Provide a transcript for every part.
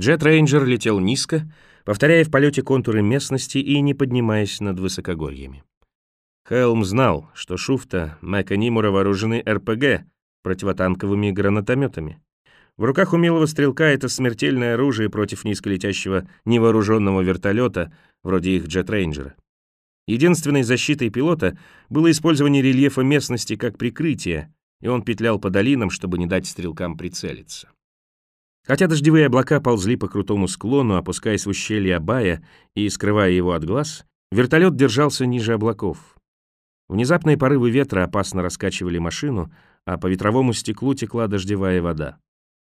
Джет Рейнджер летел низко, повторяя в полете контуры местности и не поднимаясь над высокогорьями. Хелм знал, что Шуфта, Мэк и Нимура вооружены РПГ, противотанковыми гранатометами. В руках умелого стрелка это смертельное оружие против низколетящего невооруженного вертолета, вроде их Джет Рейнджера. Единственной защитой пилота было использование рельефа местности как прикрытие, и он петлял по долинам, чтобы не дать стрелкам прицелиться. Хотя дождевые облака ползли по крутому склону, опускаясь в ущелье Абая и скрывая его от глаз, вертолет держался ниже облаков. Внезапные порывы ветра опасно раскачивали машину, а по ветровому стеклу текла дождевая вода.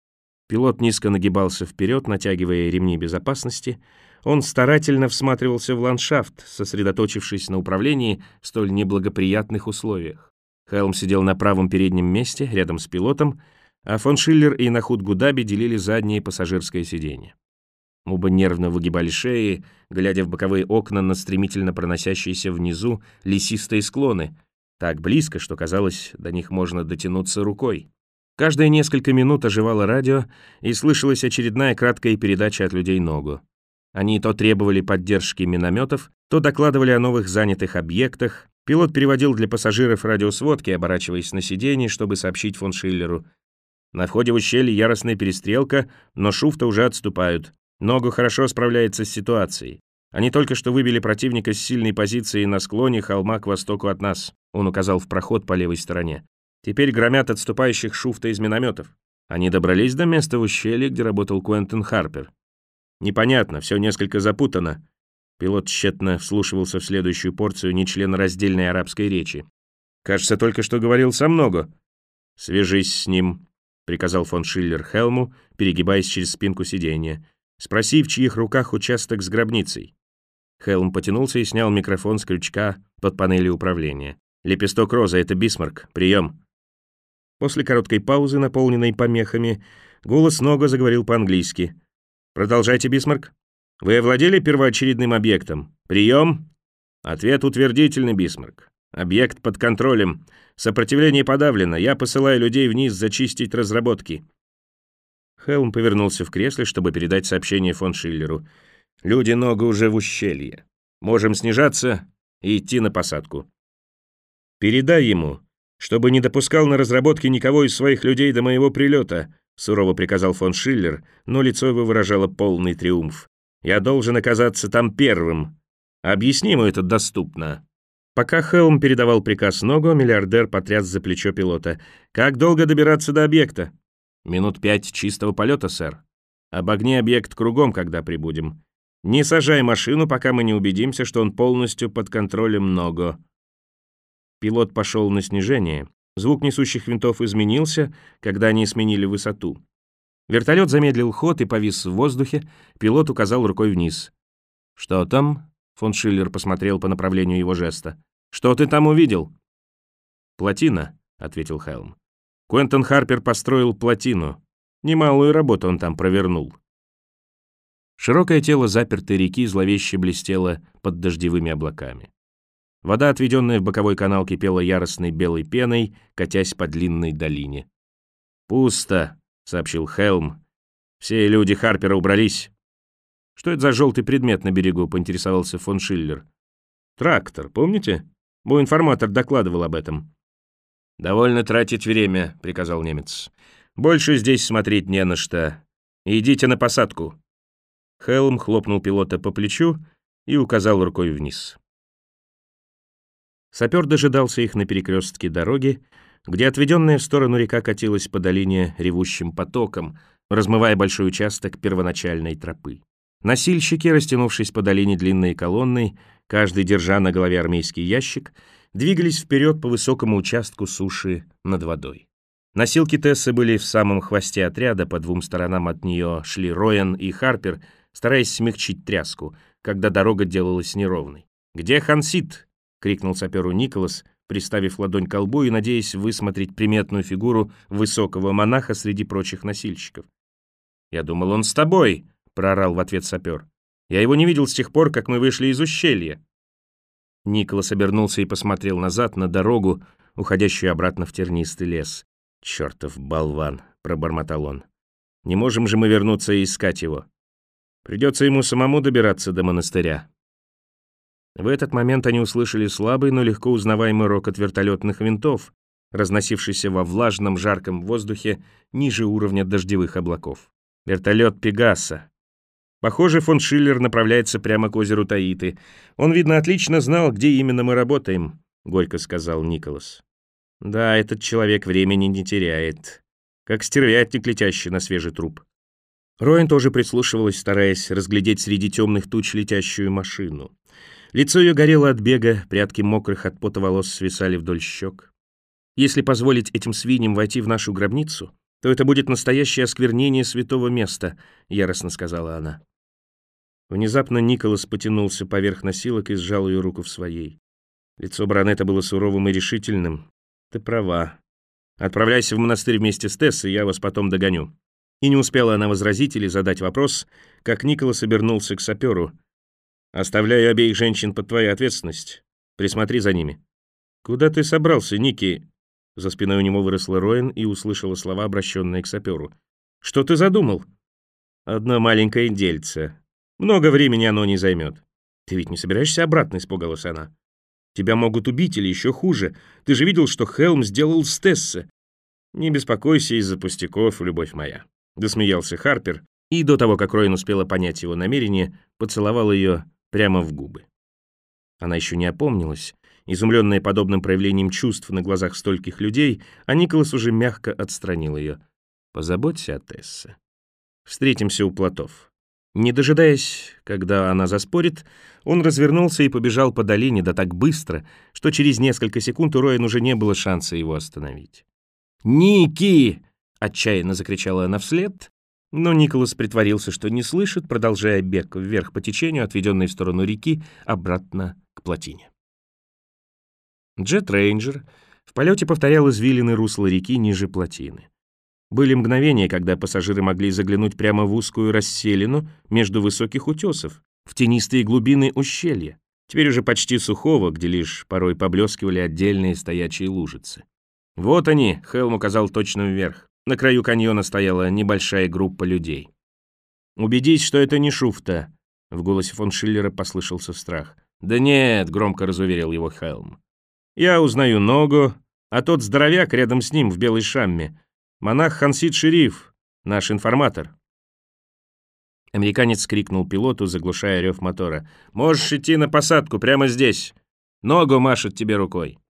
Пилот низко нагибался вперед, натягивая ремни безопасности. Он старательно всматривался в ландшафт, сосредоточившись на управлении в столь неблагоприятных условиях. Хелм сидел на правом переднем месте, рядом с пилотом, а фон Шиллер и Нахут Гудаби делили заднее пассажирское сиденье. Оба нервно выгибали шеи, глядя в боковые окна на стремительно проносящиеся внизу лесистые склоны, так близко, что казалось, до них можно дотянуться рукой. Каждые несколько минут оживало радио, и слышалась очередная краткая передача от людей Ногу. Они то требовали поддержки минометов, то докладывали о новых занятых объектах. Пилот переводил для пассажиров радиосводки, оборачиваясь на сиденье, чтобы сообщить фон Шиллеру. На входе в ущелье яростная перестрелка, но Шуфта уже отступают. Ногу хорошо справляется с ситуацией. Они только что выбили противника с сильной позиции на склоне холма к востоку от нас. Он указал в проход по левой стороне. Теперь громят отступающих Шуфта из минометов. Они добрались до места в ущелье, где работал Куэнтин Харпер. Непонятно, все несколько запутано. Пилот тщетно вслушивался в следующую порцию нечленораздельной арабской речи. Кажется, только что говорил со Много. «Свяжись с ним», — приказал фон Шиллер Хелму, перегибаясь через спинку сиденья. «Спроси, в чьих руках участок с гробницей». Хелм потянулся и снял микрофон с крючка под панелью управления. «Лепесток розы, это Бисмарк. Прием». После короткой паузы, наполненной помехами, голос Нога заговорил по-английски. «Продолжайте, Бисмарк. Вы овладели первоочередным объектом? Прием?» Ответ утвердительный, Бисмарк. «Объект под контролем. Сопротивление подавлено. Я посылаю людей вниз зачистить разработки». Хелм повернулся в кресле, чтобы передать сообщение фон Шиллеру. «Люди Нога уже в ущелье. Можем снижаться и идти на посадку. Передай ему, чтобы не допускал на разработки никого из своих людей до моего прилета», сурово приказал фон Шиллер, но лицо его выражало полный триумф. «Я должен оказаться там первым. Объясни ему это доступно». Пока Хелм передавал приказ Ногу, миллиардер потряс за плечо пилота. «Как долго добираться до объекта?» «Минут 5 чистого полета, сэр. Обогни объект кругом, когда прибудем. Не сажай машину, пока мы не убедимся, что он полностью под контролем Ного». Пилот пошел на снижение. Звук несущих винтов изменился, когда они сменили высоту. Вертолет замедлил ход и повис в воздухе. Пилот указал рукой вниз. «Что там?» — фон Шиллер посмотрел по направлению его жеста. «Что ты там увидел?» «Плотина», — ответил Хелм. «Куэнтин Харпер построил плотину. Немалую работу он там провернул». Широкое тело запертой реки зловеще блестело под дождевыми облаками. Вода, отведенная в боковой канал, кипела яростной белой пеной, катясь по длинной долине. «Пусто», — сообщил Хелм. «Все люди Харпера убрались». «Что это за желтый предмет на берегу?» — поинтересовался фон Шиллер. «Трактор, помните? Мой информатор докладывал об этом». «Довольно тратить время», — приказал немец. «Больше здесь смотреть не на что. Идите на посадку». Хелм хлопнул пилота по плечу и указал рукой вниз. Сапер дожидался их на перекрестке дороги, где отведенная в сторону река катилась по долине ревущим потоком, размывая большой участок первоначальной тропы. Носильщики, растянувшись по долине длинной колонной, каждый держа на голове армейский ящик, двигались вперед по высокому участку суши над водой. Носилки Тессы были в самом хвосте отряда, по двум сторонам от нее шли Роян и Харпер, стараясь смягчить тряску, когда дорога делалась неровной. «Где Хансит?» — крикнул саперу Николас, приставив ладонь к колбу и надеясь высмотреть приметную фигуру высокого монаха среди прочих носильщиков. «Я думал, он с тобой!» — проорал в ответ сапер. «Я его не видел с тех пор, как мы вышли из ущелья». Николас обернулся и посмотрел назад на дорогу, уходящую обратно в тернистый лес. «Чертов болван!» — пробормотал он. «Не можем же мы вернуться и искать его. Придется ему самому добираться до монастыря». В этот момент они услышали слабый, но легко узнаваемый рокот вертолетных винтов, разносившийся во влажном жарком воздухе ниже уровня дождевых облаков. Вертолет «Пегаса». Похоже, фон Шиллер направляется прямо к озеру Таиты. Он, видно, отлично знал, где именно мы работаем, — горько сказал Николас. Да, этот человек времени не теряет, как стервятник, летящий на свежий труп. Роэн тоже прислушивалась, стараясь разглядеть среди темных туч летящую машину. Лицо ее горело от бега, прядки мокрых от пота волос свисали вдоль щек. Если позволить этим свиньям войти в нашу гробницу, то это будет настоящее осквернение святого места, — яростно сказала она. Внезапно Николас потянулся поверх носилок и сжал ее руку в своей. Лицо баронета было суровым и решительным. «Ты права. Отправляйся в монастырь вместе с Тессой, я вас потом догоню». И не успела она возразить или задать вопрос, как Николас обернулся к саперу. «Оставляю обеих женщин под твою ответственность. Присмотри за ними». «Куда ты собрался, Ники?» За спиной у него выросла Роэн и услышала слова, обращенные к саперу. «Что ты задумал?» «Одно маленькое дельце. Много времени оно не займет». «Ты ведь не собираешься обратно?» — испугалась она. «Тебя могут убить или еще хуже. Ты же видел, что Хелм сделал с Тессе». «Не беспокойся из-за пустяков, любовь моя», — досмеялся Харпер, и до того, как Роэн успела понять его намерение, поцеловал ее прямо в губы. Она еще не опомнилась, изумленная подобным проявлением чувств на глазах стольких людей, а Николас уже мягко отстранил ее. «Позаботься о Тессе. Встретимся у плотов». Не дожидаясь, когда она заспорит, он развернулся и побежал по долине, да так быстро, что через несколько секунд у Роэн уже не было шанса его остановить. «Ники!» — отчаянно закричала она вслед, но Николас притворился, что не слышит, продолжая бег вверх по течению, отведенной в сторону реки, обратно к плотине. Джет Рейнджер в полете повторял извилины русла реки ниже плотины. Были мгновения, когда пассажиры могли заглянуть прямо в узкую расселину между высоких утесов, в тенистые глубины ущелья, теперь уже почти сухого, где лишь порой поблескивали отдельные стоячие лужицы. Вот они, Хелм указал точно вверх. На краю каньона стояла небольшая группа людей. «Убедись, что это не Шуфта», — в голосе фон Шиллера послышался страх. «Да нет», — громко разуверил его Хелм. «Я узнаю Ногу, а тот здоровяк рядом с ним в белой шамме. Монах Хансид Шериф, наш информатор». Американец крикнул пилоту, заглушая рев мотора. «Можешь идти на посадку прямо здесь. Ногу машет тебе рукой».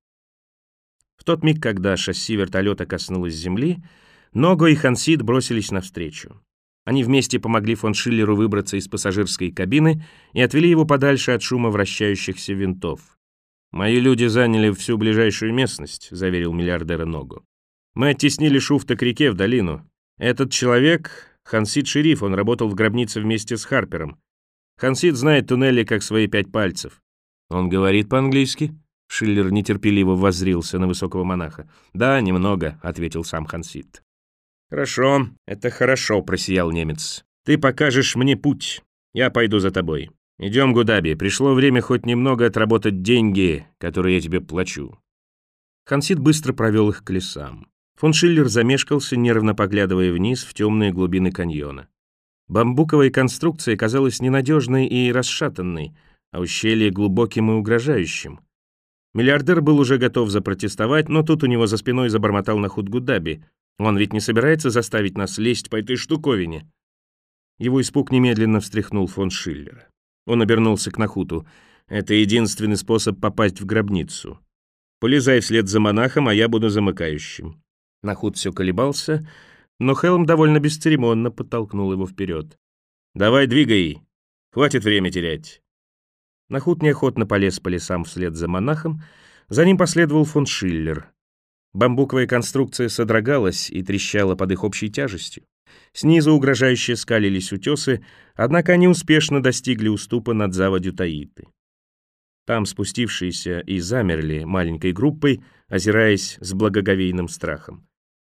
В тот миг, когда шасси вертолета коснулось земли, Ного и Хансид бросились навстречу. Они вместе помогли фон Шиллеру выбраться из пассажирской кабины и отвели его подальше от шума вращающихся винтов. «Мои люди заняли всю ближайшую местность», — заверил миллиардера Ного. «Мы оттеснили Шуфта к реке в долину. Этот человек — Хансид Шериф, он работал в гробнице вместе с Харпером. Хансид знает туннели как свои 5 пальцев». «Он говорит по-английски?» Шиллер нетерпеливо воззрился на высокого монаха. «Да, немного», — ответил сам Хансид. «Хорошо, это хорошо», — просиял немец. «Ты покажешь мне путь. Я пойду за тобой. Идем, Гудаби, пришло время хоть немного отработать деньги, которые я тебе плачу». Хансид быстро провел их к лесам. Фон Шиллер замешкался, нервно поглядывая вниз в темные глубины каньона. Бамбуковая конструкция казалась ненадежной и расшатанной, а ущелье глубоким и угрожающим. Миллиардер был уже готов запротестовать, но тут у него за спиной забормотал Нахут Гудаби. Он ведь не собирается заставить нас лезть по этой штуковине. Его испуг немедленно встряхнул фон Шиллера. Он обернулся к Нахуту. «Это единственный способ попасть в гробницу. Полезай вслед за монахом, а я буду замыкающим». Нахут все колебался, но Хелм довольно бесцеремонно подтолкнул его вперед. «Давай, двигай! Хватит время терять!» Нахут неохотно полез по лесам вслед за монахом, за ним последовал фон Шиллер. Бамбуковая конструкция содрогалась и трещала под их общей тяжестью. Снизу угрожающе скалились утесы, однако они успешно достигли уступа над заводью Таиты. Там спустившиеся и замерли маленькой группой, озираясь с благоговейным страхом.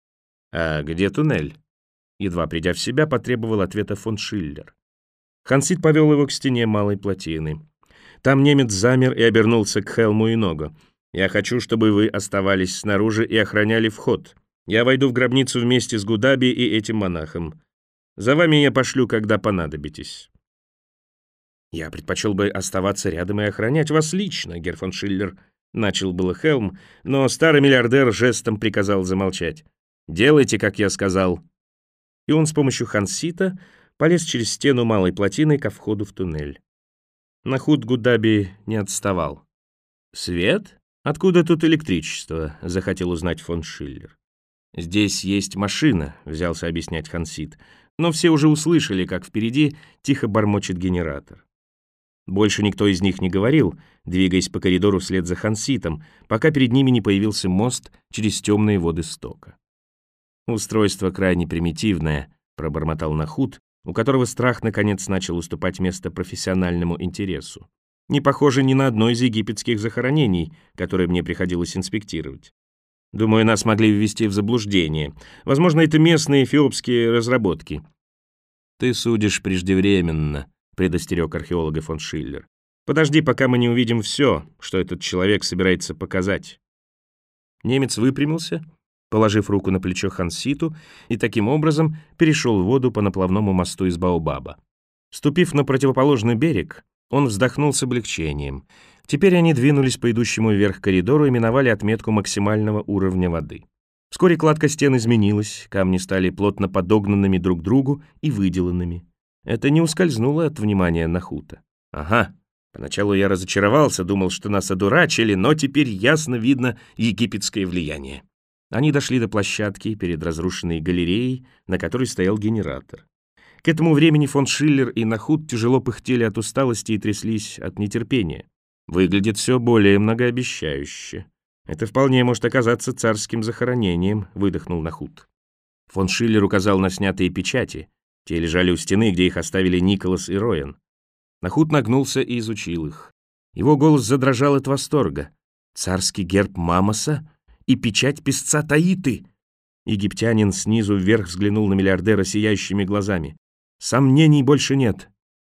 «А где туннель?» Едва придя в себя, потребовал ответа фон Шиллер. Хансид повел его к стене малой плотины. Там немец замер и обернулся к Хелму и Ного. «Я хочу, чтобы вы оставались снаружи и охраняли вход. Я войду в гробницу вместе с Гудаби и этим монахом. За вами я пошлю, когда понадобитесь». «Я предпочел бы оставаться рядом и охранять вас лично, герр фон Шиллер», — начал было Хелм, но старый миллиардер жестом приказал замолчать. «Делайте, как я сказал». И он с помощью Хансита полез через стену малой плотины ко входу в туннель. Нахут Гудаби не отставал. «Свет? Откуда тут электричество?» — захотел узнать фон Шиллер. «Здесь есть машина», — взялся объяснять Хансит, но все уже услышали, как впереди тихо бормочет генератор. Больше никто из них не говорил, двигаясь по коридору вслед за Ханситом, пока перед ними не появился мост через темные воды стока. «Устройство крайне примитивное», — пробормотал Нахут, у которого страх наконец начал уступать место профессиональному интересу. «Не похоже ни на одно из египетских захоронений, которые мне приходилось инспектировать. Думаю, нас могли ввести в заблуждение. Возможно, это местные эфиопские разработки». «Ты судишь преждевременно», — предостерег археолога фон Шиллер. «Подожди, пока мы не увидим все, что этот человек собирается показать». Немец выпрямился, положив руку на плечо Ханситу, и таким образом перешел в воду по наплавному мосту из Баобаба. Ступив на противоположный берег, он вздохнул с облегчением. Теперь они двинулись по идущему вверх коридору и миновали отметку максимального уровня воды. Вскоре кладка стен изменилась, камни стали плотно подогнанными друг к другу и выделанными. Это не ускользнуло от внимания Нахута. «Ага, поначалу я разочаровался, думал, что нас одурачили, но теперь ясно видно египетское влияние». Они дошли до площадки перед разрушенной галереей, на которой стоял генератор. К этому времени фон Шиллер и Нахут тяжело пыхтели от усталости и тряслись от нетерпения. Выглядит все более многообещающе. «Это вполне может оказаться царским захоронением», — выдохнул Нахут. Фон Шиллер указал на снятые печати. Те лежали у стены, где их оставили Николас и Роен. Нахут нагнулся и изучил их. Его голос задрожал от восторга. «Царский герб Мамоса и печать песца Таиты!» Египтянин снизу вверх взглянул на миллиардера сияющими глазами. «Сомнений больше нет.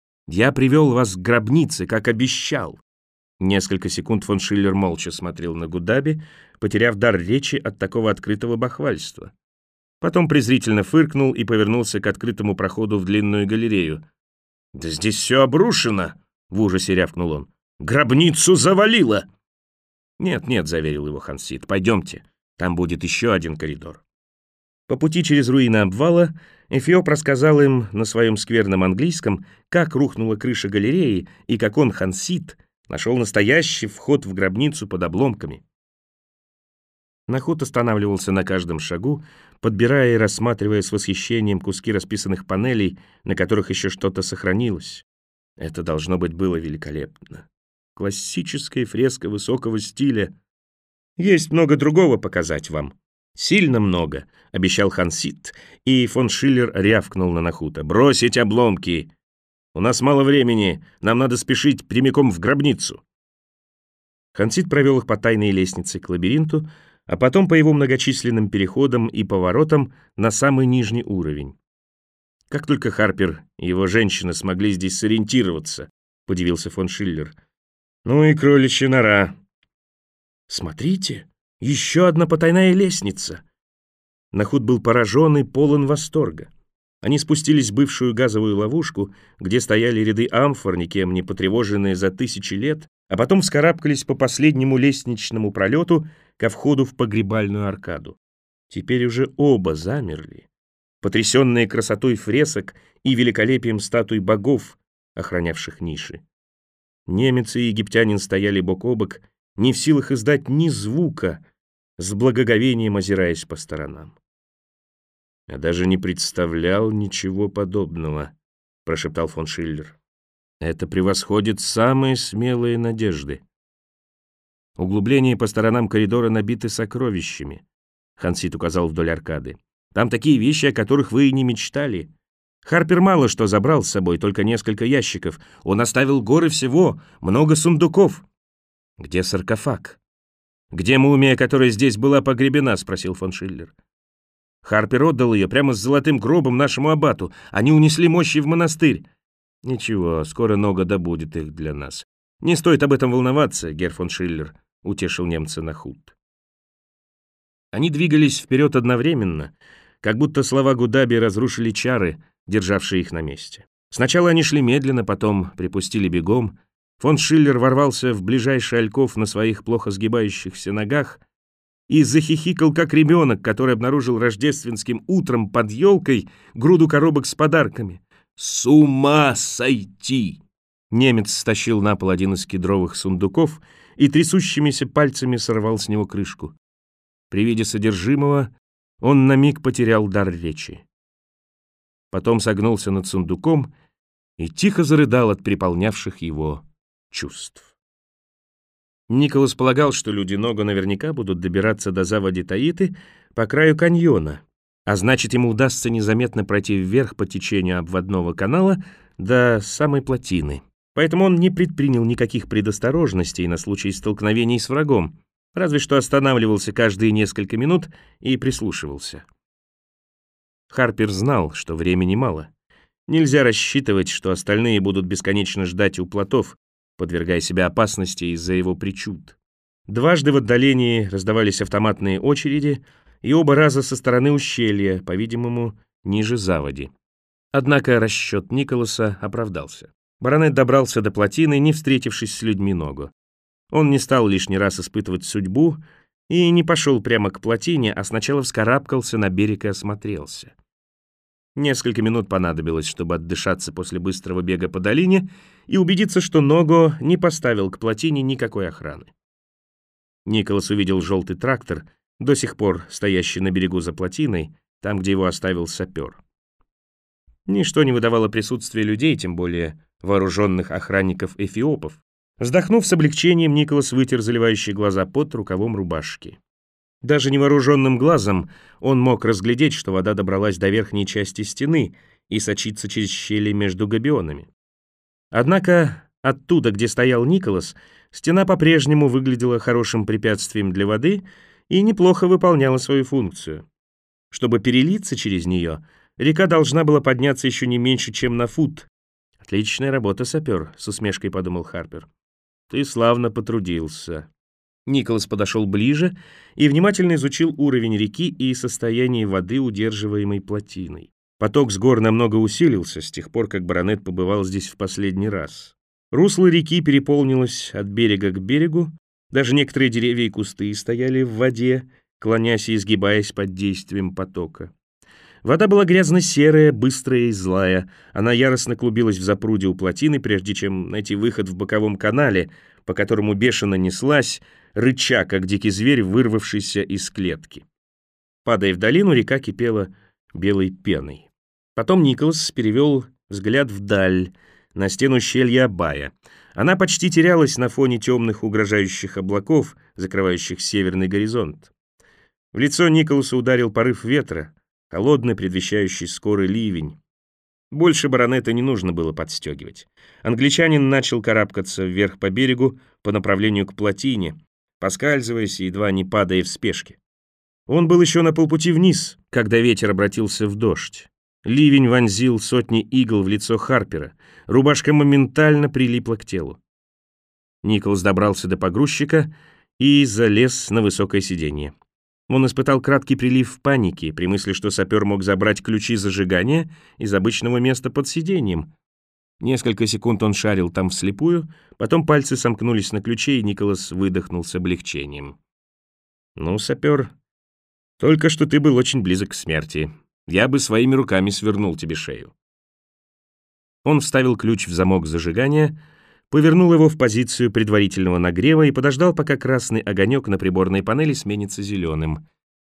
Я привел вас к гробнице, как обещал». Несколько секунд фон Шиллер молча смотрел на Гудаби, потеряв дар речи от такого открытого бахвальства. Потом презрительно фыркнул и повернулся к открытому проходу в длинную галерею. «Да здесь все обрушено!» — в ужасе рявкнул он. «Гробницу завалило!» «Нет-нет», — заверил его Хансит, — «пойдемте, там будет еще один коридор». По пути через руины обвала Эфиоп рассказал им на своем скверном английском, как рухнула крыша галереи и как он, Хансит, нашел настоящий вход в гробницу под обломками. Нахут останавливался на каждом шагу, подбирая и рассматривая с восхищением куски расписанных панелей, на которых еще что-то сохранилось. Это, должно быть, было великолепно. Классическая фреска высокого стиля. Есть много другого показать вам. Сильно много, обещал Хансит, и фон Шиллер рявкнул на Нахута. «Бросить обломки! У нас мало времени, нам надо спешить прямиком в гробницу». Хансит провел их по тайной лестнице к лабиринту, а потом по его многочисленным переходам и поворотам на самый нижний уровень. «Как только Харпер и его женщина смогли здесь сориентироваться», — подивился фон Шиллер. «Ну и кроличья нора». «Смотрите, еще одна потайная лестница». Нахут был поражен и полон восторга. Они спустились в бывшую газовую ловушку, где стояли ряды амфор, никем не потревоженные за тысячи лет, а потом вскарабкались по последнему лестничному пролету ко входу в погребальную аркаду. Теперь уже оба замерли, потрясенные красотой фресок и великолепием статуй богов, охранявших ниши. Немец и египтянин стояли бок о бок, не в силах издать ни звука, с благоговением озираясь по сторонам. «Я даже не представлял ничего подобного», — прошептал фон Шиллер. «Это превосходит самые смелые надежды». Углубления по сторонам коридора набиты сокровищами, Хансит указал вдоль аркады. «Там такие вещи, о которых вы и не мечтали. Харпер мало что забрал с собой, только несколько ящиков. Он оставил горы всего, много сундуков». «Где саркофаг? Где мумия, которая здесь была погребена?» — спросил фон Шиллер. «Харпер отдал ее прямо с золотым гробом нашему аббату. Они унесли мощи в монастырь». «Ничего, скоро Нога добудет их для нас. Не стоит об этом волноваться, герр фон Шиллер», — утешил немца Нахут. Они двигались вперед одновременно, как будто слова Гудаби разрушили чары, державшие их на месте. Сначала они шли медленно, потом припустили бегом. Фон Шиллер ворвался в ближайший альков на своих плохо сгибающихся ногах и захихикал, как ребенок, который обнаружил рождественским утром под елкой груду коробок с подарками. «С ума сойти!» Немец стащил на пол один из кедровых сундуков и трясущимися пальцами сорвал с него крышку. При виде содержимого он на миг потерял дар речи. Потом согнулся над сундуком и тихо зарыдал от переполнявших его чувств. Николас полагал, что люди Ного наверняка будут добираться до заводи Таиты по краю каньона, а значит, ему удастся незаметно пройти вверх по течению обводного канала до самой плотины. Поэтому он не предпринял никаких предосторожностей на случай столкновений с врагом, разве что останавливался каждые несколько минут и прислушивался. Харпер знал, что времени мало. Нельзя рассчитывать, что остальные будут бесконечно ждать у плотов, подвергая себя опасности из-за его причуд. Дважды в отдалении раздавались автоматные очереди, и оба раза со стороны ущелья, по-видимому, ниже заводи. Однако расчет Николаса оправдался. Баронет добрался до плотины, не встретившись с людьми Ного. Он не стал лишний раз испытывать судьбу и не пошел прямо к плотине, а сначала вскарабкался на берег и осмотрелся. Несколько минут понадобилось, чтобы отдышаться после быстрого бега по долине и убедиться, что Ного не поставил к плотине никакой охраны. Николас увидел желтый трактор, до сих пор стоящий на берегу за плотиной, там, где его оставил сапер. Ничто не выдавало присутствия людей, тем более вооруженных охранников-эфиопов. Вздохнув с облегчением, Николас вытер заливающие глаза пот рукавом рубашки. Даже невооруженным глазом он мог разглядеть, что вода добралась до верхней части стены и сочится через щели между габионами. Однако оттуда, где стоял Николас, стена по-прежнему выглядела хорошим препятствием для воды и неплохо выполняла свою функцию. Чтобы перелиться через нее, река должна была подняться еще не меньше, чем на фут. «Отличная работа, сапер», — с усмешкой подумал Харпер. «Ты славно потрудился». Николас подошел ближе и внимательно изучил уровень реки и состояние воды, удерживаемой плотиной. Поток с гор намного усилился с тех пор, как баронет побывал здесь в последний раз. Русло реки переполнилось от берега к берегу, даже некоторые деревья и кусты стояли в воде, клонясь и изгибаясь под действием потока. Вода была грязно-серая, быстрая и злая. Она яростно клубилась в запруде у плотины, прежде чем найти выход в боковом канале, по которому бешено неслась, рыча, как дикий зверь, вырвавшийся из клетки. Падая в долину, река кипела белой пеной. Потом Николас перевел взгляд вдаль, на стену ущелья Абая. Она почти терялась на фоне темных угрожающих облаков, закрывающих северный горизонт. В лицо Николаса ударил порыв ветра, холодный, предвещающий скорый ливень. Больше баронета не нужно было подстегивать. Англичанин начал карабкаться вверх по берегу по направлению к плотине, поскальзываясь и едва не падая в спешке. Он был еще на полпути вниз, когда ветер обратился в дождь. Ливень вонзил сотни игл в лицо Харпера. Рубашка моментально прилипла к телу. Николас добрался до погрузчика и залез на высокое сиденье. Он испытал краткий прилив паники при мысли, что сапер мог забрать ключи зажигания из обычного места под сиденьем. Несколько секунд он шарил там вслепую, потом пальцы сомкнулись на ключе, и Николас выдохнул с облегчением. «Ну, сапер, только что ты был очень близок к смерти. Я бы своими руками свернул тебе шею». Он вставил ключ в замок зажигания, повернул его в позицию предварительного нагрева и подождал, пока красный огонек на приборной панели сменится зеленым.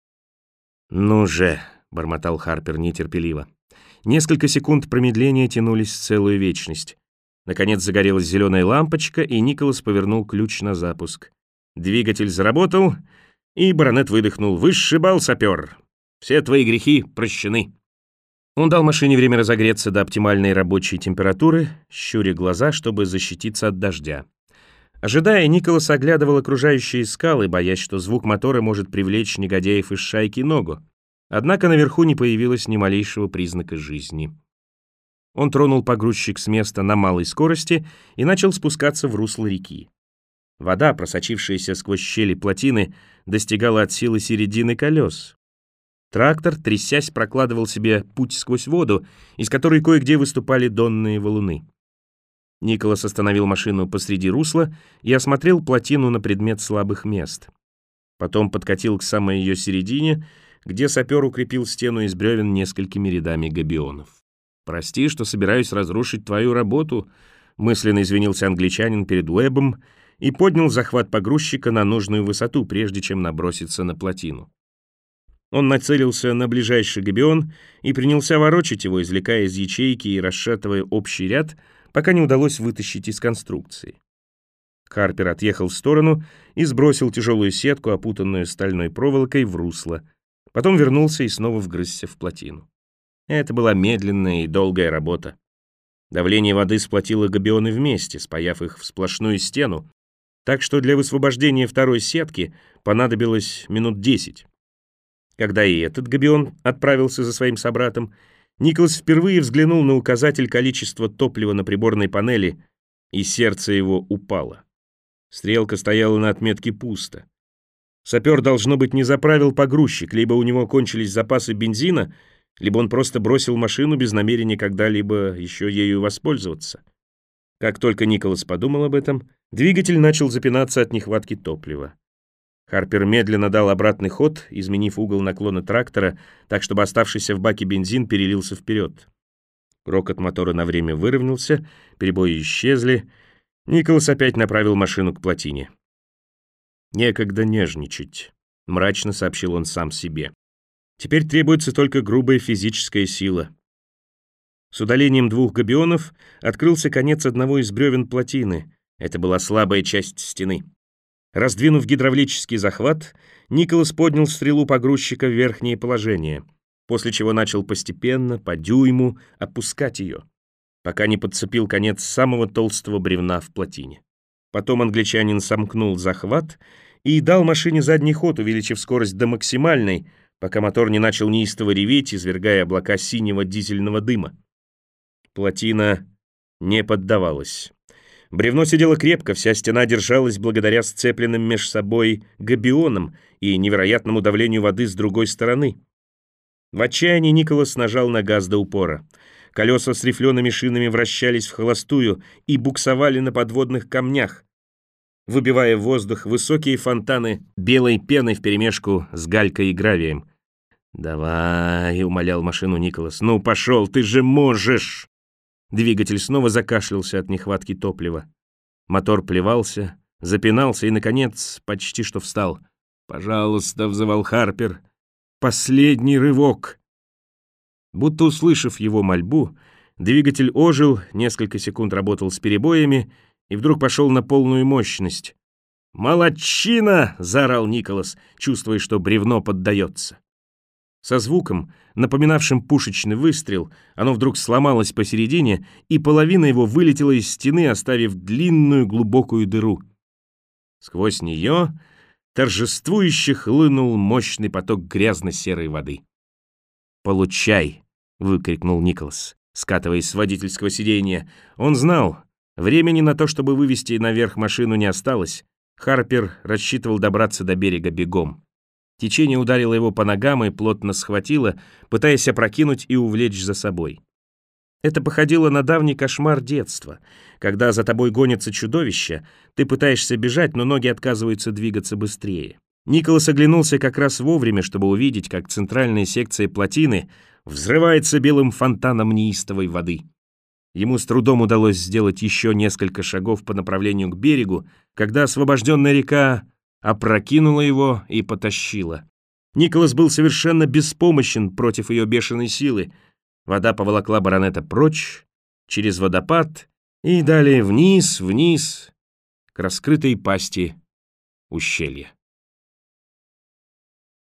«Ну же», — бормотал Харпер нетерпеливо. Несколько секунд промедления тянулись целую вечность. Наконец загорелась зеленая лампочка, и Николас повернул ключ на запуск. Двигатель заработал, и баронет выдохнул. «Высший балл, сапер! Все твои грехи прощены!» Он дал машине время разогреться до оптимальной рабочей температуры, щуря глаза, чтобы защититься от дождя. Ожидая, Николас оглядывал окружающие скалы, боясь, что звук мотора может привлечь негодяев из шайки Ного. Однако наверху не появилось ни малейшего признака жизни. Он тронул погрузчик с места на малой скорости и начал спускаться в русло реки. Вода, просочившаяся сквозь щели плотины, достигала от силы середины колес. Трактор, трясясь, прокладывал себе путь сквозь воду, из которой кое-где выступали донные валуны. Николас остановил машину посреди русла и осмотрел плотину на предмет слабых мест. Потом подкатил к самой ее середине, где сапер укрепил стену из бревен несколькими рядами габионов. «Прости, что собираюсь разрушить твою работу», — мысленно извинился англичанин перед Уэббом и поднял захват погрузчика на нужную высоту, прежде чем наброситься на плотину. Он нацелился на ближайший габион и принялся ворочать его, извлекая из ячейки и расшатывая общий ряд, пока не удалось вытащить из конструкции. Харпер отъехал в сторону и сбросил тяжелую сетку, опутанную стальной проволокой, в русло. Потом вернулся и снова вгрызся в плотину. Это была медленная и долгая работа. Давление воды сплотило габионы вместе, спаяв их в сплошную стену, так что для высвобождения второй сетки понадобилось минут 10. Когда и этот габион отправился за своим собратом, Николас впервые взглянул на указатель количества топлива на приборной панели, и сердце его упало. Стрелка стояла на отметке «пусто». Сапер, должно быть, не заправил погрузчик, либо у него кончились запасы бензина, либо он просто бросил машину без намерения когда-либо еще ею воспользоваться. Как только Николас подумал об этом, двигатель начал запинаться от нехватки топлива. Харпер медленно дал обратный ход, изменив угол наклона трактора, так чтобы оставшийся в баке бензин перелился вперед. Рокот мотора на время выровнялся, перебои исчезли. Николас опять направил машину к плотине. «Некогда нежничать», — мрачно сообщил он сам себе. «Теперь требуется только грубая физическая сила». С удалением 2 габионов открылся конец одного из бревен плотины. Это была слабая часть стены. Раздвинув гидравлический захват, Николас поднял стрелу погрузчика в верхнее положение, после чего начал постепенно, по дюйму, опускать ее, пока не подцепил конец самого толстого бревна в плотине. Потом англичанин сомкнул захват и дал машине задний ход, увеличив скорость до максимальной, пока мотор не начал неистово реветь, извергая облака синего дизельного дыма. Плотина не поддавалась. Бревно сидело крепко, вся стена держалась благодаря сцепленным меж собой габионам и невероятному давлению воды с другой стороны. В отчаянии Николас нажал на газ до упора. Колеса с рифлеными шинами вращались в холостую и буксовали на подводных камнях, выбивая в воздух высокие фонтаны белой пены вперемешку с галькой и гравием. «Давай», — умолял машину Николас, — «ну пошел, ты же можешь!» Двигатель снова закашлялся от нехватки топлива. Мотор плевался, запинался и, наконец, почти что встал. «Пожалуйста», — взывал Харпер, — «последний рывок». Будто услышав его мольбу, двигатель ожил, несколько секунд работал с перебоями и вдруг пошел на полную мощность. «Молодчина!» — заорал Николас, чувствуя, что бревно поддается. Со звуком, напоминавшим пушечный выстрел, оно вдруг сломалось посередине, и половина его вылетела из стены, оставив длинную глубокую дыру. Сквозь нее торжествующе хлынул мощный поток грязно-серой воды. «Получай!» — выкрикнул Николас, скатываясь с водительского сиденья. Он знал, времени на то, чтобы вывести наверх машину, не осталось. Харпер рассчитывал добраться до берега бегом. Течение ударило его по ногам и плотно схватило, пытаясь опрокинуть и увлечь за собой. Это походило на давний кошмар детства, когда за тобой гонится чудовище, ты пытаешься бежать, но ноги отказываются двигаться быстрее. Николас оглянулся как раз вовремя, чтобы увидеть, как центральная секция плотины взрывается белым фонтаном неистовой воды. Ему с трудом удалось сделать еще несколько шагов по направлению к берегу, когда освобожденная река опрокинула его и потащила. Николас был совершенно беспомощен против ее бешеной силы. Вода поволокла баронета прочь, через водопад и далее вниз, к раскрытой пасти ущелья.